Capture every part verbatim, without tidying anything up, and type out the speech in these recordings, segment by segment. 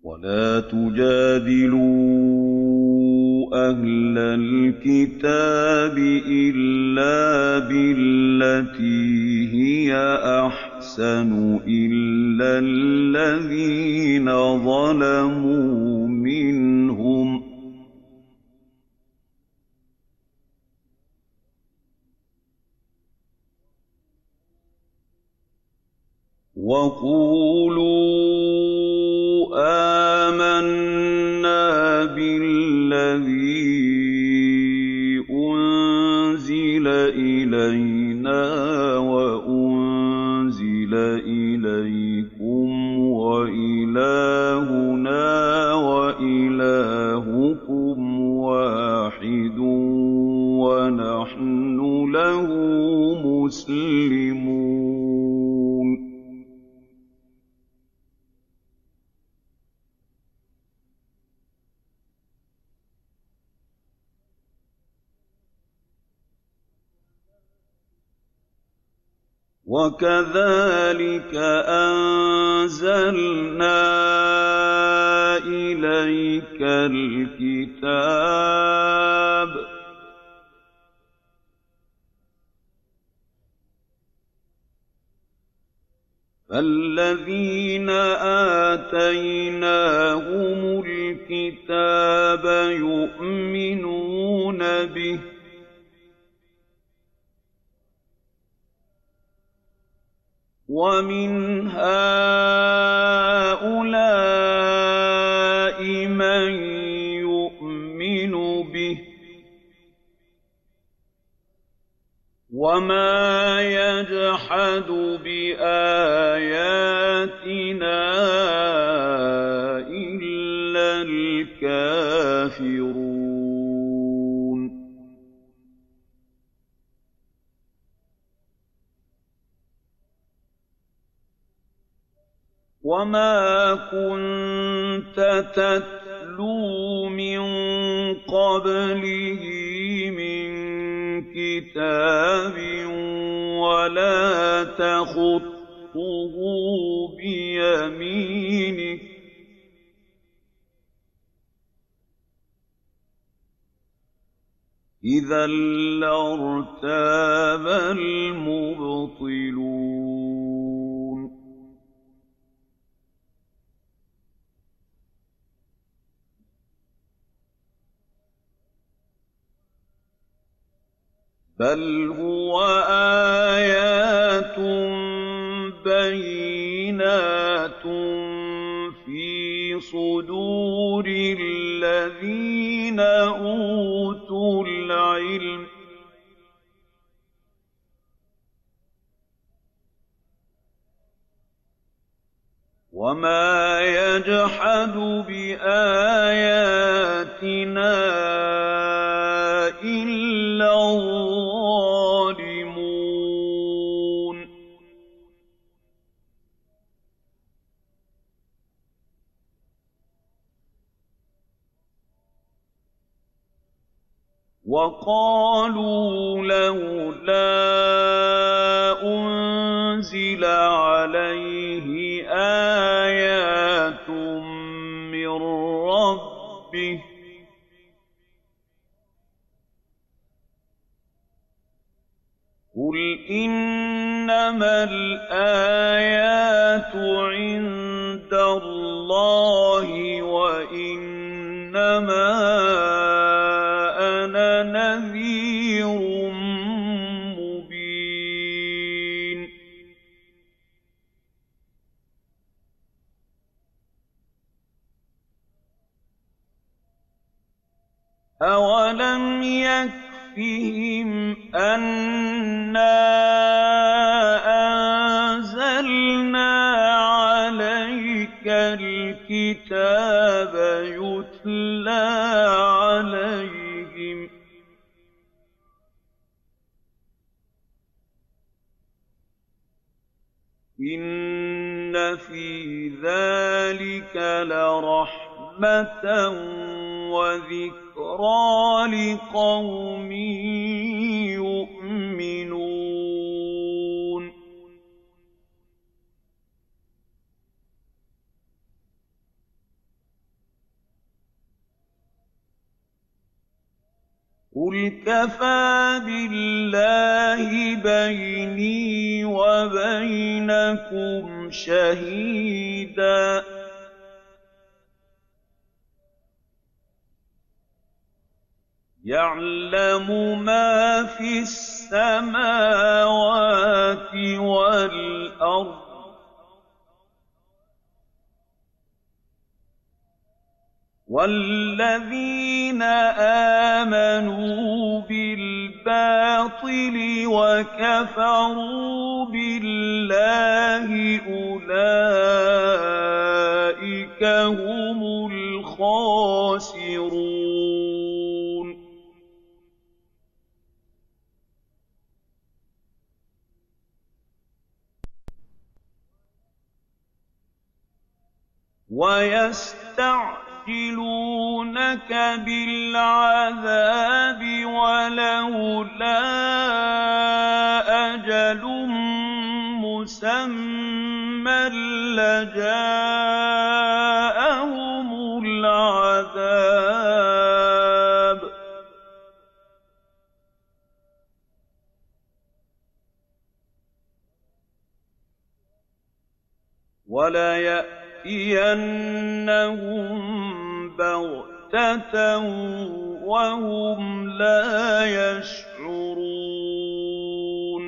وَلَا تُجَادِلُوا أَهْلَ الْكِتَابِ إِلَّا بِالَّتِي هِيَ أَحْسَنُ إِلَّا الَّذِينَ ظَلَمُوا مِنْهُمْ ۖ وَقُولُوا آمَنَّا بِالَّذِي أُنزِلَ إِلَيْنَا وَأُنزِلَ إِلَيْكُمْ وَإِلَٰهُنَا وَإِلَٰهُكُمْ وَاحِدٌ وَنَحْنُ لَهُ مُسْلِمُونَ. وَكَذَٰلِكَ أَنزَلْنَا إِلَيْكَ الْكِتَابَ ۚ فَالَّذِينَ آتَيْنَاهُمُ الْكِتَابَ يُؤْمِنُونَ بِهِ ۖ وَمِنْ هَٰؤُلَاءِ مَن يُؤْمِنُ بِهِ ۚ وَمَا يَجْحَدُ بِآيَاتِنَا إِلَّا الْكَافِرُونَ. وَمَا كُنتَ تَتْلُو مِن قَبْلِهِ مِن كِتَابٍ وَلَا تَخُطُّهُ بِيَمِينِكَ ۖ إِذًا لَّارْتَابَ الْمُبْطِلُونَ. بَلْ هُوَ آيَاتٌ بَيِّنَاتٌ فِي صُدُورِ الَّذِينَ أُوتُوا الْعِلْمَ ۚ وَمَا يَجْحَدُ بِآيَاتِنَا إِلَّا الظَّالِمُونَ. وَقَالُوا لَوْلَا أُنزِلَ عَلَيْهِ آيَاتٌ مِّن رَّبِّهِ ۖ قُلْ إِنَّمَا الْآيَاتُ عِندَ اللَّهِ وَإِنَّمَا أَنَا نَذِيرٌ مُّبِينٌ. أَوَلَمْ يَكْفِهِمْ أَنَّا أَنزَلْنَا عَلَيْكَ الْكِتَابَ يُتْلَىٰ عَلَيْهِمْ ۚ إِنَّ فِي ذَٰلِكَ لَرَحْمَةً وَذِكْرَىٰ لِقَوْمٍ يُؤْمِنُونَ. قُلْ كَفَىٰ بِاللَّهِ بَيْنِي وَبَيْنَكُمْ شَهِيدًا يَعْلَمُ مَا فِي السَّمَاوَاتِ وَالْأَرْضِ وَالَّذِينَ آمَنُوا بِالْبَاطِلِ وَكَفَرُوا بِاللَّهِ أُولَٰئِكَ هُمُ الْخَاسِرُونَ وَيَسْتَعْجِلُونَكَ بِالْعَذَابِ وَلَوْلَا أَجَلٌ مُّسَمًّى لَّجَاءَهُمُ الْعَذَابُ ۚ وَلَيَأْتِيَنَّهُم بَغْتَةً وَهُمْ لَا يَشْعُرُونَ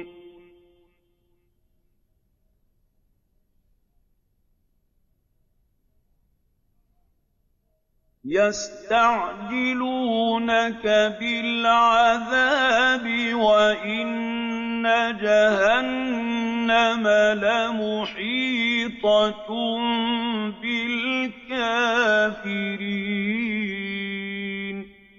يَسْتَعْجِلُونَكَ بِالْعَذَابِ وَإِنَّ جَهَنَّمَ لَمُحِيطَةٌ بِالْكَافِرِينَ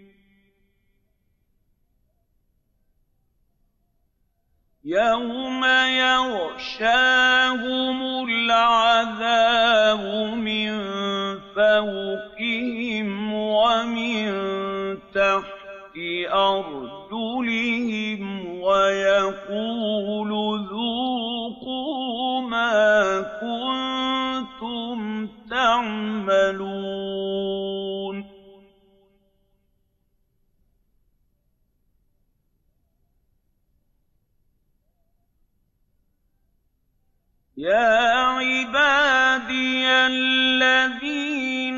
يَوْمَ يَغْشَاهُمُ الْعَذَابُ مِن فَوْقِهِمْ وَمِن تَحْتِ أَرْجُلِهِمْ وَيَقُولُ ذُوقُوا مَا كُنتُمْ تَعْمَلُونَ يَا عِبَادِيَ الَّذِينَ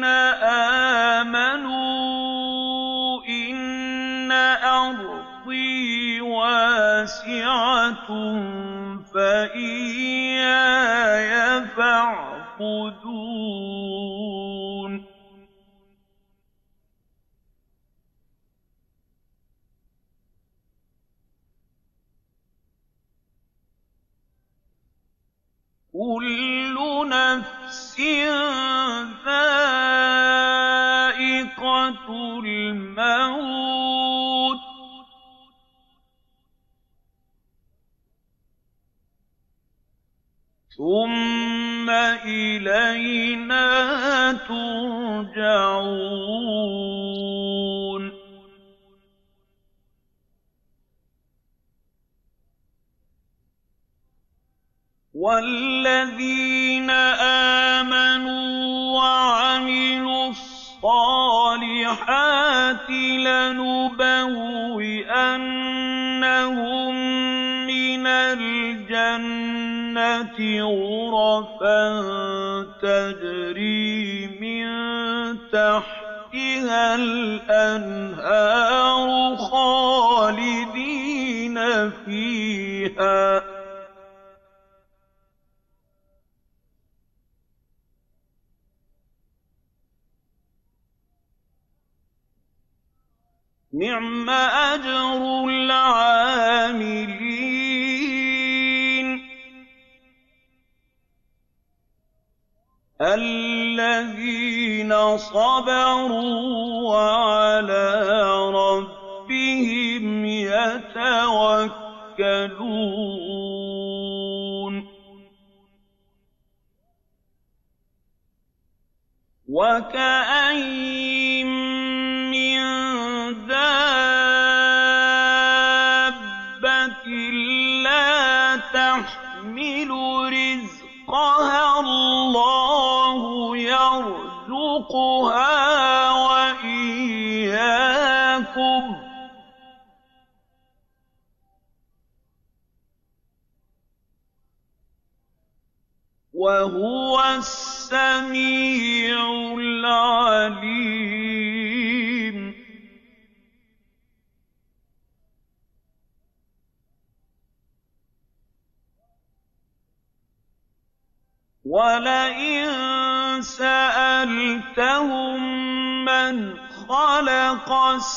آمَنُوا إِنَّ أَرْضِي وَاسِعَةٌ فَإِيَّايَ فَاعْبُدُونِ كُلُّ نَفْسٍ ذَائِقَةُ الْمَوْتِ ۖ ثُمَّ إِلَيْنَا تُرْجَعُونَ وَالَّذِينَ آمَنُوا وَعَمِلُوا الصَّالِحَاتِ لَنُبَوِّئَنَّهُم مِّنَ الْجَنَّةِ غُرَفًا تَجْرِي مِن تَحْتِهَا الْأَنْهَارُ خَالِدِينَ فِيهَا ۚ نِعْمَ أَجْرُ الْعَامِلِينَ الَّذِينَ صَبَرُوا وَعَلَىٰ رَبِّهِمْ يَتَوَكَّلُونَ وَكَأَيِّن مِّن دَابَّةٍ لَّا تَحْمِلُ رِزْقَهَا اللَّهُ يَرْزُقُهَا وَإِيَّاكُمْ ۚ وَهُوَ السَّمِيعُ الْعَلِيمُ وَلَئِن سَأَلْتَهُم مَّنْ خَلَقَ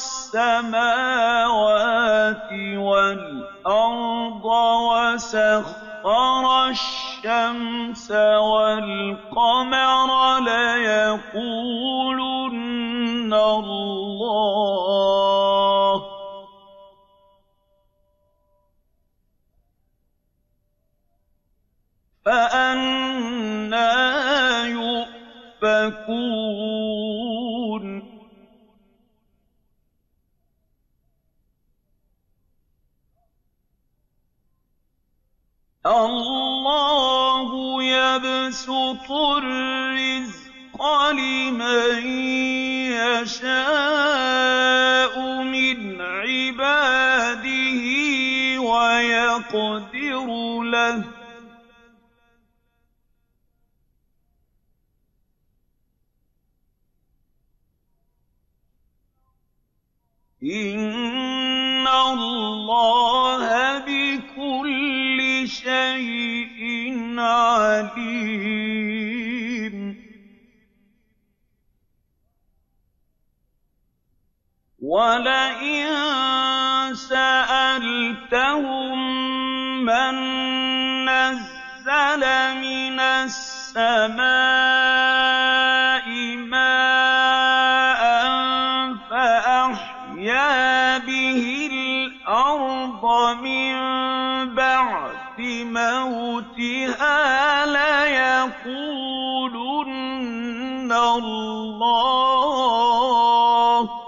السَّمَاوَاتِ وَالْأَرْضَ وَسَخَّرَ الشَّمْسَ وَالْقَمَرَ لَيَقُولُنَّ اللَّهُ ۖ فَأَنَّىٰ يُؤْفَكُونَ اللَّهُ يَبْسُطُ الرِّزْقَ لِمَن يَشَاءُ مِنْ عِبَادِهِ وَيَقْدِرُ لَهُ ۚ إِنَّ اللَّهَ بِكُلِّ شَيْءٍ عَلِيمٌ وَلَئِن سَأَلْتَهُم مَّن نَّزَّلَ مِنَ السَّمَاءِ مَاءً فَأَحْيَا بِهِ الْأَرْضَ مِن بَعْدِ مَوْتِهَا لَيَقُولُنَّ اللَّهُ ۚ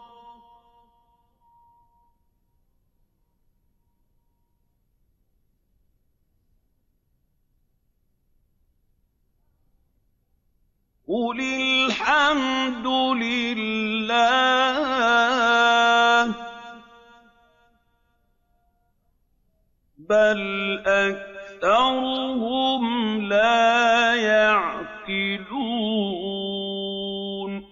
قُلِ الْحَمْدُ لِلَّهِ ۚ بَلْ أَكْثَرُهُمْ لَا يَعْقِلُونَ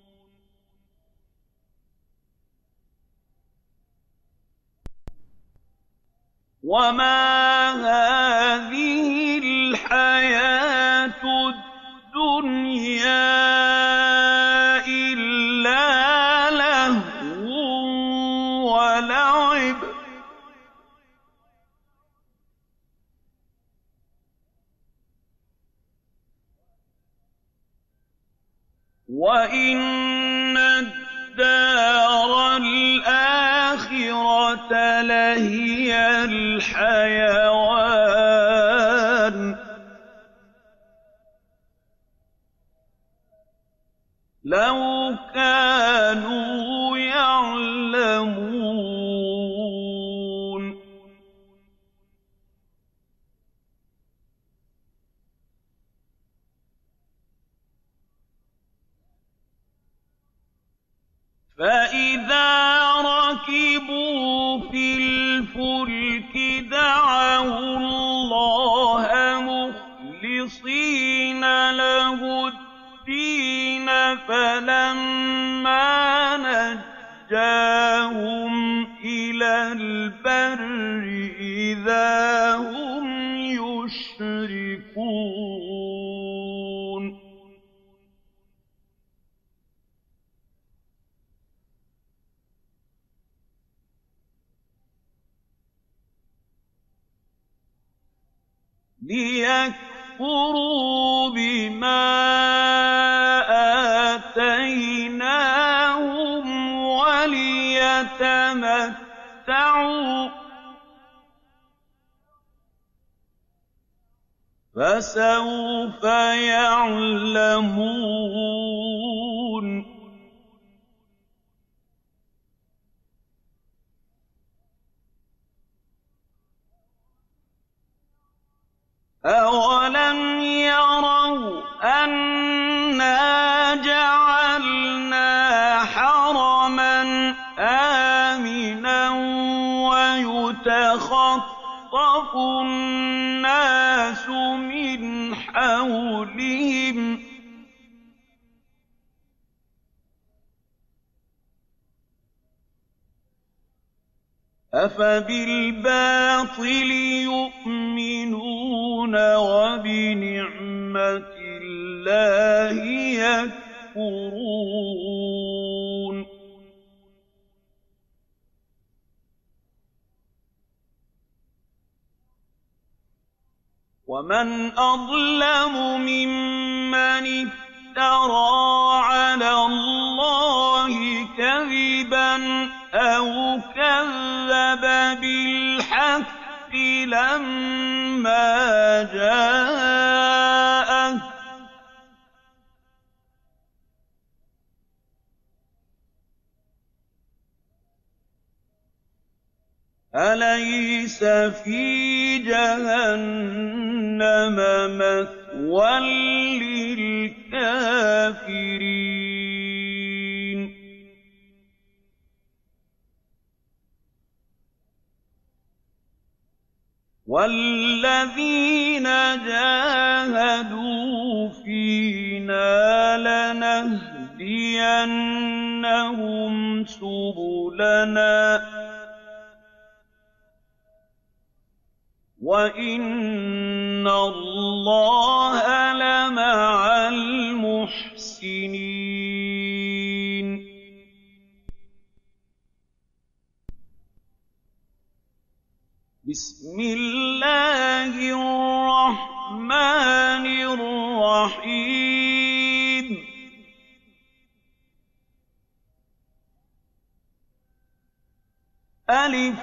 وَمَا هَٰذِهِ الْحَيَاةُ الدُّنْيَا إِلَّا لَهْوٌ وَلَعِبٌ ۚ وَإِنَّ الدَّارَ الْآخِرَةَ لَهِيَ الْحَيَوَانُ ۚ لَوْ كَانُوا يَعْلَمُونَ فَإِذَا رَكِبُوا فِي الْفُلْكِ دَعَوُا اللَّهَ مُخْلِصِينَ لَهُ الدِّينَ فَلَمَّا نَجَّاهُمْ إِلَى الْبَرِّ إِذَا هُمْ يُشْرِكُونَ لِيَكْفُرُوا بِمَا آتَيْنَاهُمْ وَلِيَتَمَتَّعُوا ۖ فَسَوْفَ يَعْلَمُونَ أَوَلَمْ يَرَوْا أَنَّا جَعَلْنَا حَرَمًا آمِنًا وَيُتَخَطَّفُ النَّاسُ مِنْ حَوْلِهِمْ أَفَبِالْبَاطِلِ يُؤْمِنُونَ وَبِنِعْمَةِ اللَّهِ يَكْفُرُونَ وَمَنْ أَظْلَمُ مِمَّنِ افْتَرَىٰ عَلَى اللَّهِ كَذِبًا أَوْ كَذَّبَ بِالْحَقِّ لَمَّا جَاءَهُ ۚ أَلَيْسَ فِي جَهَنَّمَ مَثْوًى لِّلْكَافِرِينَ وَالَّذِينَ جَاهَدُوا فِينَا لَنَهْدِيَنَّهُمْ سُبُلَنَا ۚ وَإِنَّ اللَّهَ لَمَعَ الْمُحْسِنِينَ بِسْمِ اللَّهِ الرَّحْمَٰنِ الرَّحِيمِ أَلِفْ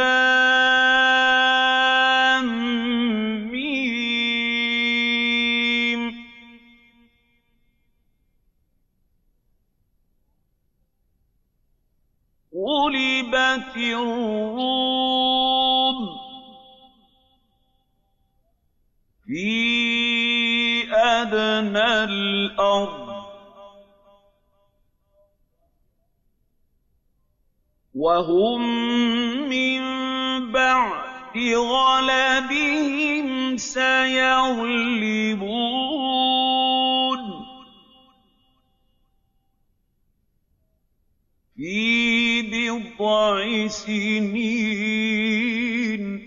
لَامْ مِيم غُلِبَتِ الرُّومُ فِي أَدْنَى الْأَرْضِ وَهُم مِّن بَعْدِ غَلَبِهِمْ سَيَغْلِبُونَ فِي بِضْعِ سِنِينَ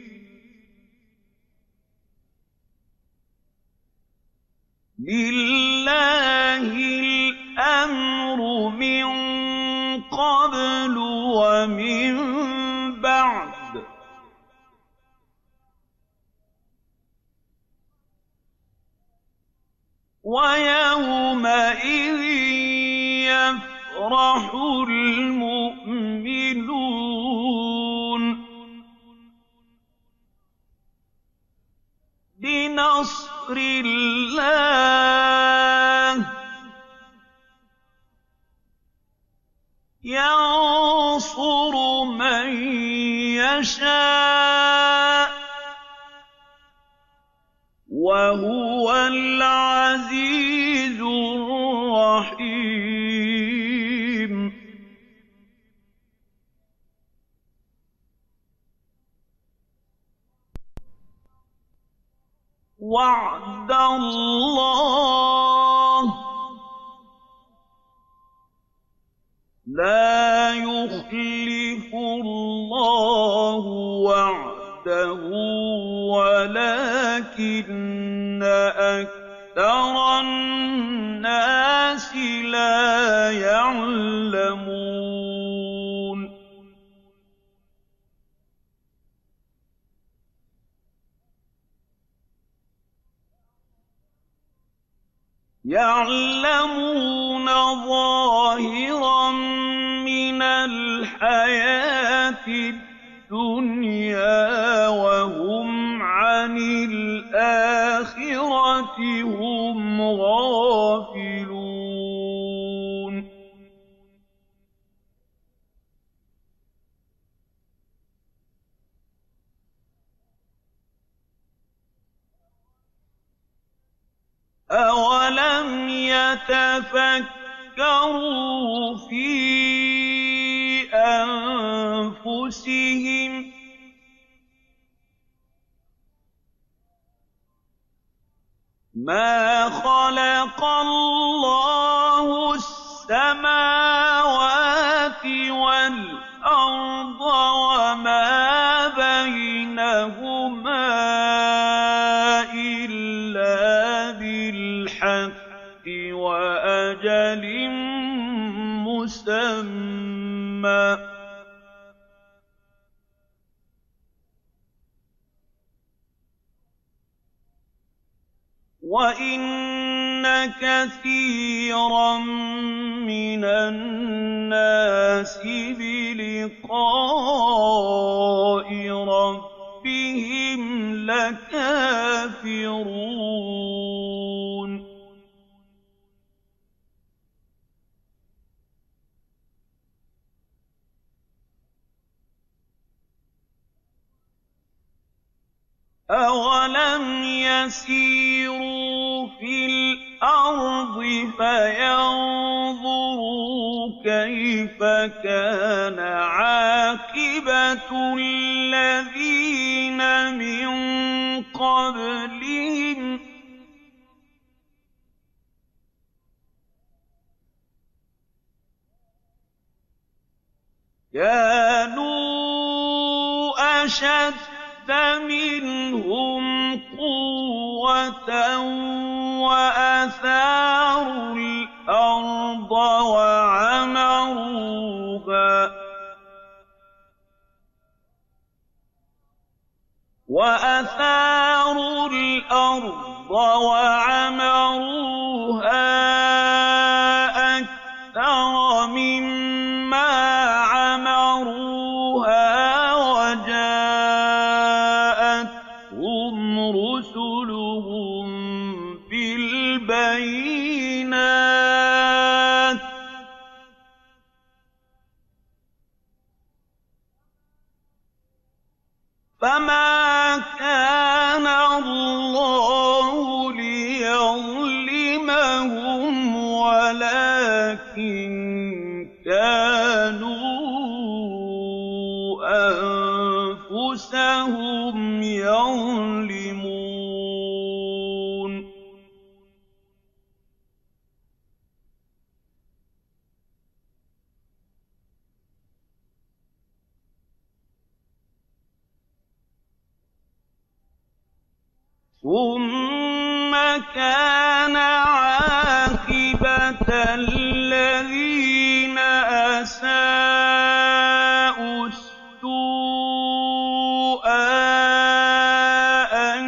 لِلَّهِ الْأَمْرُ مِن قَبْلُ وَمِن بَعْدُ ۚ وَيَوْمَئِذٍ يَفْرَحُ الْمُؤْمِنُونَ بِنَصْرِ اللَّهِ يَنصُرُ مَن يَشَاءُ ۖ وَهُوَ الْعَزِيزُ الرَّحِيمُ وَعْدَ اللَّهِ ۖ لَا يُخْلِفُ اللَّهُ وَعْدَهُ وَلَٰكِنَّ أَكْثَرَ النَّاسِ لَا يَعْلَمُونَ يَعْلَمُونَ ظَاهِرًا مِّنَ الْحَيَاةِ الدُّنْيَا وَهُمْ عَنِ الْآخِرَةِ هُمْ غَافِلُونَ أَوَلَمْ يَتَفَكَّرُوا فِي أَنفُسِهِم مَّا خَلَقَ اللَّهُ السَّمَاوَاتِ وَالْأَرْضَ وَمَا وأجل مسمى وَإِنَّ كَثِيرًا مِّنَ النَّاسِ بِلِقَاءِ رَبِّهِمْ لَكَافِرُونَ أَوَلَمْ يَسِيرُوا فِي الْأَرْضِ فَيَنظُرُوا كَيْفَ كَانَ عَاقِبَةُ الَّذِينَ مِن قَبْلِهِمْ ۚ كَانُوا أَشَدَّ مِنْهُمْ قُوَّةً وَأَثَارُوا الْأَرْضَ وَعَمَرُوهَا وَأَثَارُوا الْأَرْضَ وَعَمَرُوهَا أَكْثَرَ مِمَّا عَمَرُوهَا وَجَاءَتْهُمْ رُسُلُهُم بِالْبَيِّنَاتِ ۖ فَمَا كَانَ اللَّهُ لِيَظْلِمَهُمْ وَلَٰكِن كَانُوا أَنفُسَهُمْ يَظْلِمُونَ ثُمَّ كَانَ عَاقِبَةَ الَّذِينَ أَسَاءُوا السُّوأَىٰ أَن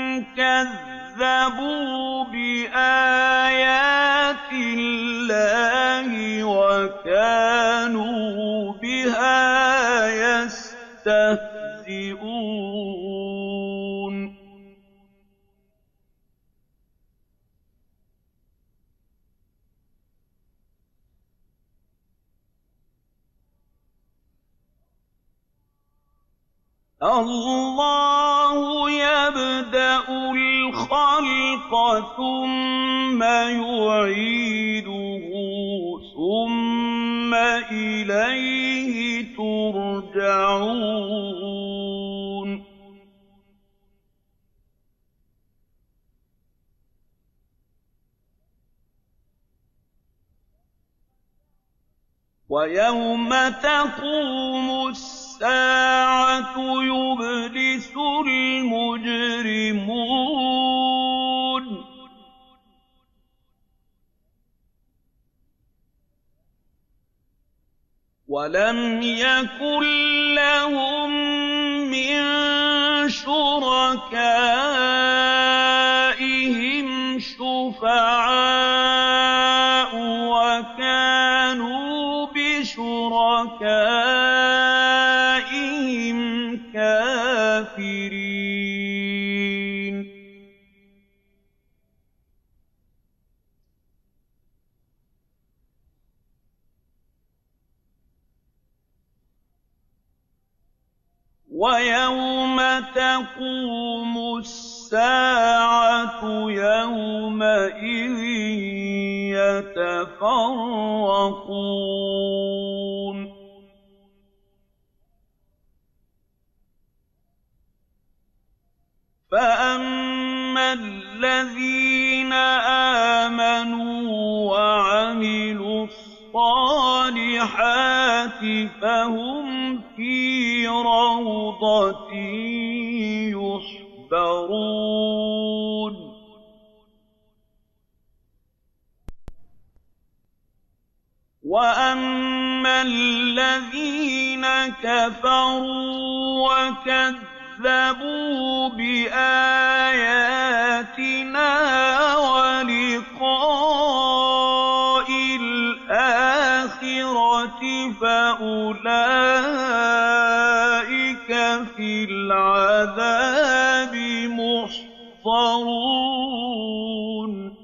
كَذَّبُوا بِآيَاتِ اللَّهِ وَكَانُوا بِهَا يَسْتَهْزِئُونَ اللَّهُ يَبْدَأُ الْخَلْقَ ثُمَّ يُعِيدُهُ ثُمَّ إِلَيْهِ تُرْجَعُونَ وَيَوْمَ تَقُومُ السَّاعَةُ يُبْلِسُ الْمُجْرِمُونَ وَلَمْ يَكُن لَّهُم مِّن شُرَكَائِهِمْ شُفَعَاءُ وَكَانُوا بِشُرَكَائِهِمْ كَافِرِينَ وَيَوْمَ تَقُومُ السَّاعَةُ يَوْمَئِذٍ يَتَفَرَّقُونَ فَأَمَّا الَّذِينَ آمَنُوا وَعَمِلُوا الصَّالِحَاتِ فَهُمْ فِي رَوْضَةٍ يُحْبَرُونَ. يُحْبَرُونَ. وَأَمَّا الَّذِينَ كَفَرُوا وَكَذَّبُوا بِآيَاتِنَا وَلِقَاءِ الْآخِرَةِ فَأُولَٰئِكَ فِي الْعَذَابِ مُحْضَرُونَ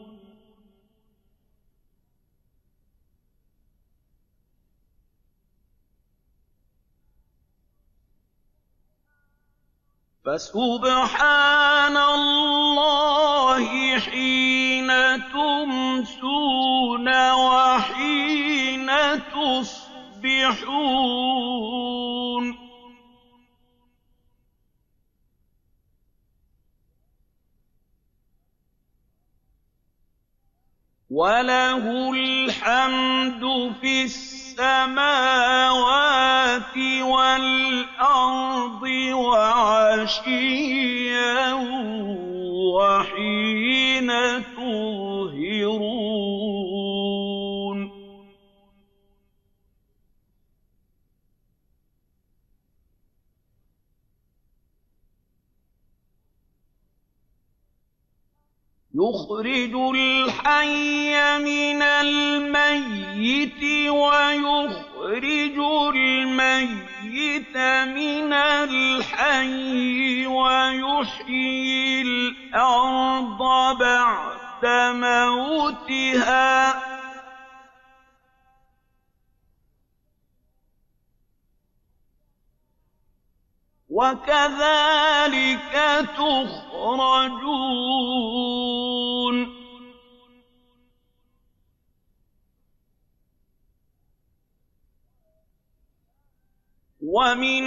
فَسُبْحَانَ اللَّهِ حِينَ تُمْسُونَ وَحِينَ تُصْبِحُونَ وَلَهُ الْحَمْدُ فِي السَّمَاوَاتِ وَالْأَرْضِ وَعَشِيًّا وَحِينَ تُظْهِرُونَ يُخْرِجُ الْحَيَّ مِنَ الْمَيِّتِ وَيُخْرِجُ الْمَيِّتَ مِنَ الْحَيِّ وَيُحْيِي الْأَرْضَ بَعْدَ مَوْتِهَا ۚ وَكَذَٰلِكَ تُخْرَجُونَ وَمِنْ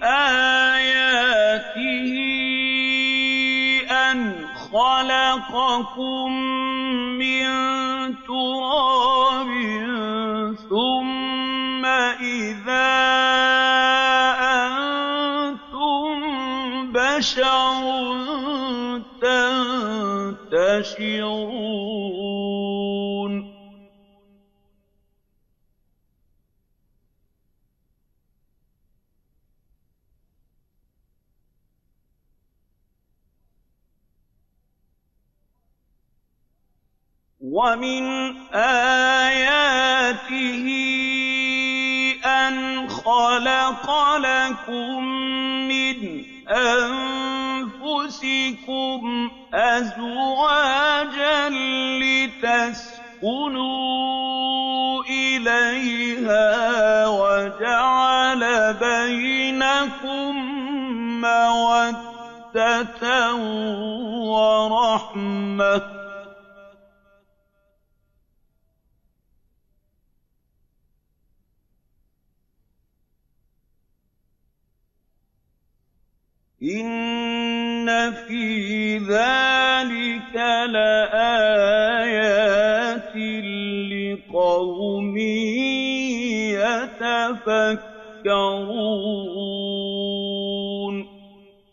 آيَاتِهِ أَنْ خَلَقَكُم مِّن تُرَابٍ ثُمَّ إِذَا أَنتُم بَشَرٌ تَنتَشِرُونَ وَمِنْ آيَاتِهِ أَنْ خَلَقَ لَكُم مِّنْ أَنفُسِكُمْ أَزْوَاجًا لِّتَسْكُنُوا إِلَيْهَا وَجَعَلَ بَيْنَكُم مَّوَدَّةً وَرَحْمَةً ۚ إِنَّ فِي ذَٰلِكَ لَآيَاتٍ لِّقَوْمٍ يَتَفَكَّرُونَ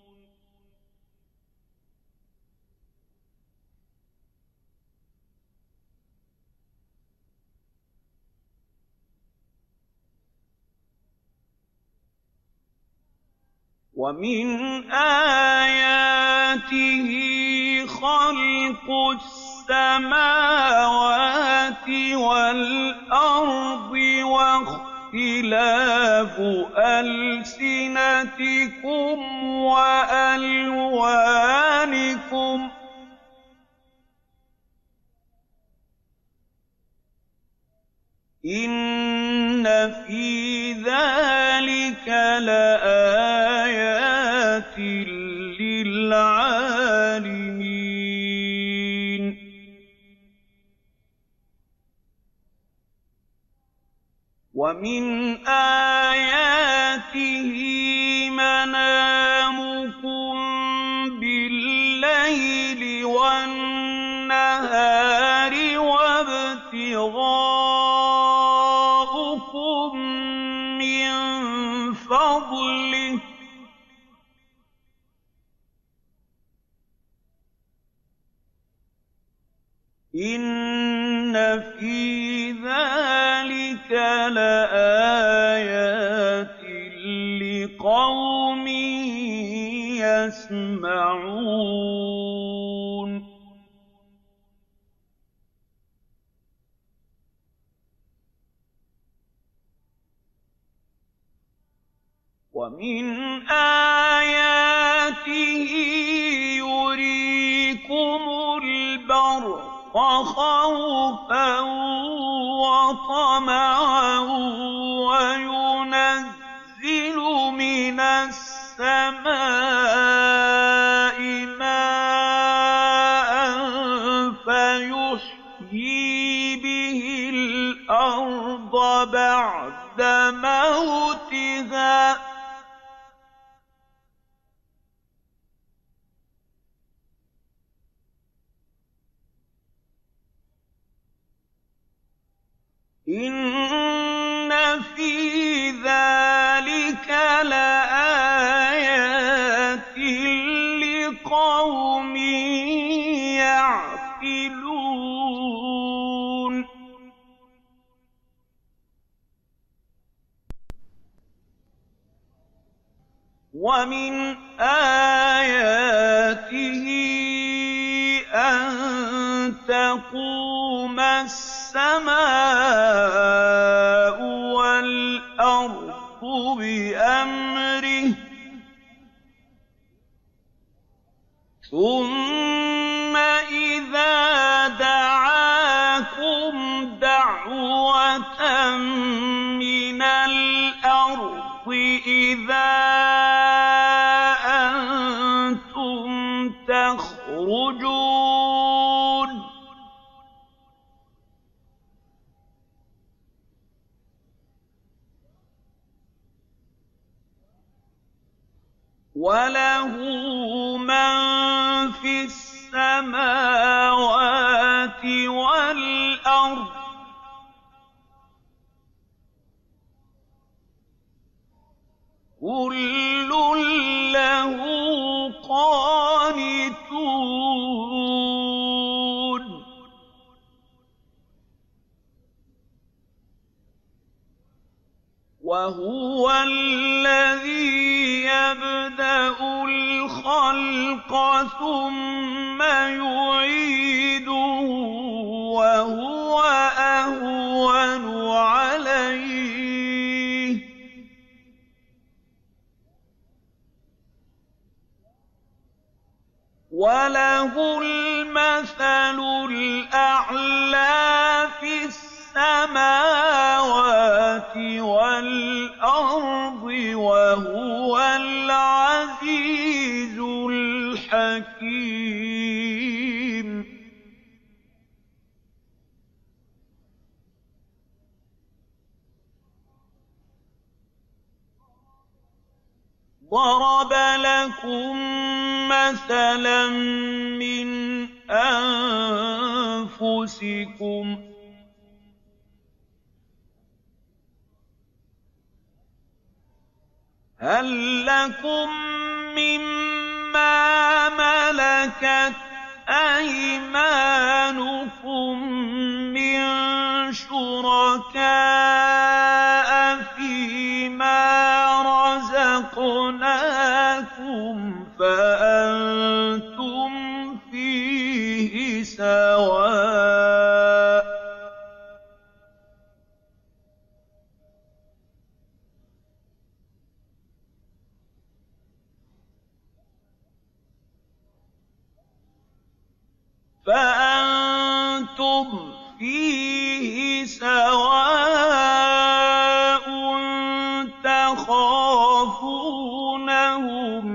وَمِنْ آيَاتِهِ خَلْقُ السَّمَاوَاتِ وَالْأَرْضِ وَاخْتِلَافُ أَلْسِنَتِكُمْ وَأَلْوَانِكُمْ ۚ إِنَّ فِي ذَٰلِكَ لَآيَاتٍ لِّلْعَالِمِينَ وَمِنْ آيَاتِهِ مَنَامُكُم بِاللَّيْلِ وَالنَّهَارِ وَابْتِغَاؤُكُم مِّن فَضْلِهِ ۚ إِنَّ فِي ذَٰلِكَ لَآيَاتٍ لِّقَوْمٍ يَسْمَعُونَ وَمِنْ آيَاتِهِ يُرِيكُمُ الْبَرْقَ خَوْفًا وَطَمَعًا وَيُنَزِّلُ مِنَ السَّمَاءِ مَاءً فَيُحْيِي بِهِ الْأَرْضَ بَعْدَ مَوْتِهَا ۚ إِنَّ فِي ذَٰلِكَ لَآيَاتٍ لِّقَوْمٍ يَعْقِلُونَ وَمِنْ آيَاتِهِ أَن تَقُومَ السَّمَاءُ وَالْأَرْضُ بِأَمْرِهِ ثُمَّ إِذَا دَعَاكُمْ دَعْوَةً مِّنَ الْأَرْضِ إِذَا أَنتُمْ تَخْرُجُونَ وَلَهُ مَن فِي السَّمَاوَاتِ وَالْأَرْضِ ۖ كُلٌّ لَّهُ قَانِتُونَ وَهُوَ الَّذِي يَبْدَأُ الْخَلْقَ ثُمَّ يُعِيدُهُ وَهُوَ أَهْوَنُ عَلَيْهِ ۖ وَلَهُ الْمَثَلُ الْأَعْلَىٰ فِي السَّمَاوَاتِ وَالْأَرْضِ ۖ وَهُوَ الْعَزِيزُ الْحَكِيمُ ضَرَبَ لَكُم مَّثَلًا مِّنْ أَنفُسِكُمْ ۖ هَل لَّكُم مِّمَّا مَلَكَتْ أَيْمَانُكُم مِّن شُرَكَاءَ فِيمَا رَزَقْنَاكُمْ فَأَنتُمْ فِيهِ سَوَاءٌ ۚ فَأَنتُمْ فِيهِ سَوَاءٌ تَخَافُونَهُمْ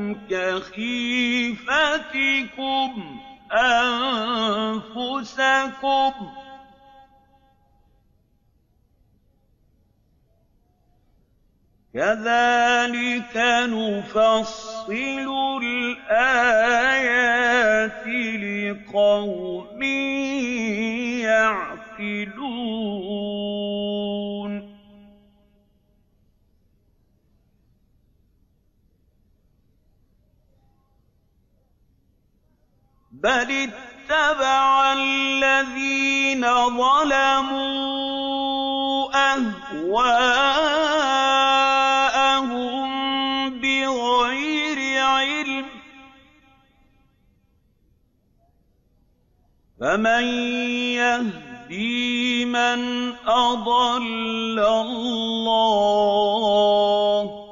كَخِيفَتِكُمْ أَنفُسَكُمْ ۚ كَذَٰلِكَ نُفَصِّلُ الْآيَاتِ لِقَوْمٍ يَعْقِلُونَ بَلِ اتَّبَعَ الَّذِينَ ظَلَمُوا أَهْوَاءَهُم بِغَيْرِ عِلْمٍ ۖ فَمَن يَهْدِي مَنْ أَضَلَّ اللَّهُ ۖ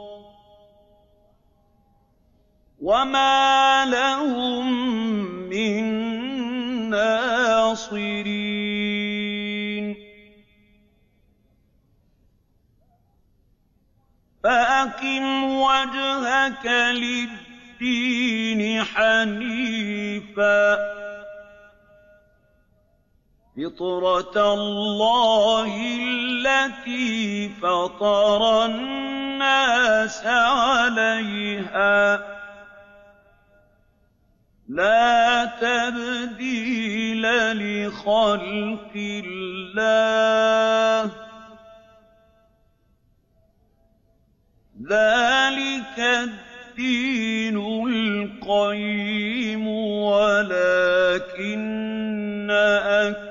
وَمَا لَهُم مِّن نَّاصِرِينَ فَأَقِمْ وَجْهَكَ لِلدِّينِ حَنِيفًا ۚ فِطْرَتَ اللَّهِ الَّتِي فَطَرَ النَّاسَ عَلَيْهَا ۚ لَا تَبْدِيلَ لِخَلْقِ اللَّهِ ۚ ذَٰلِكَ الدِّينُ الْقَيِّمُ وَلَٰكِنَّ أَكْثَرَ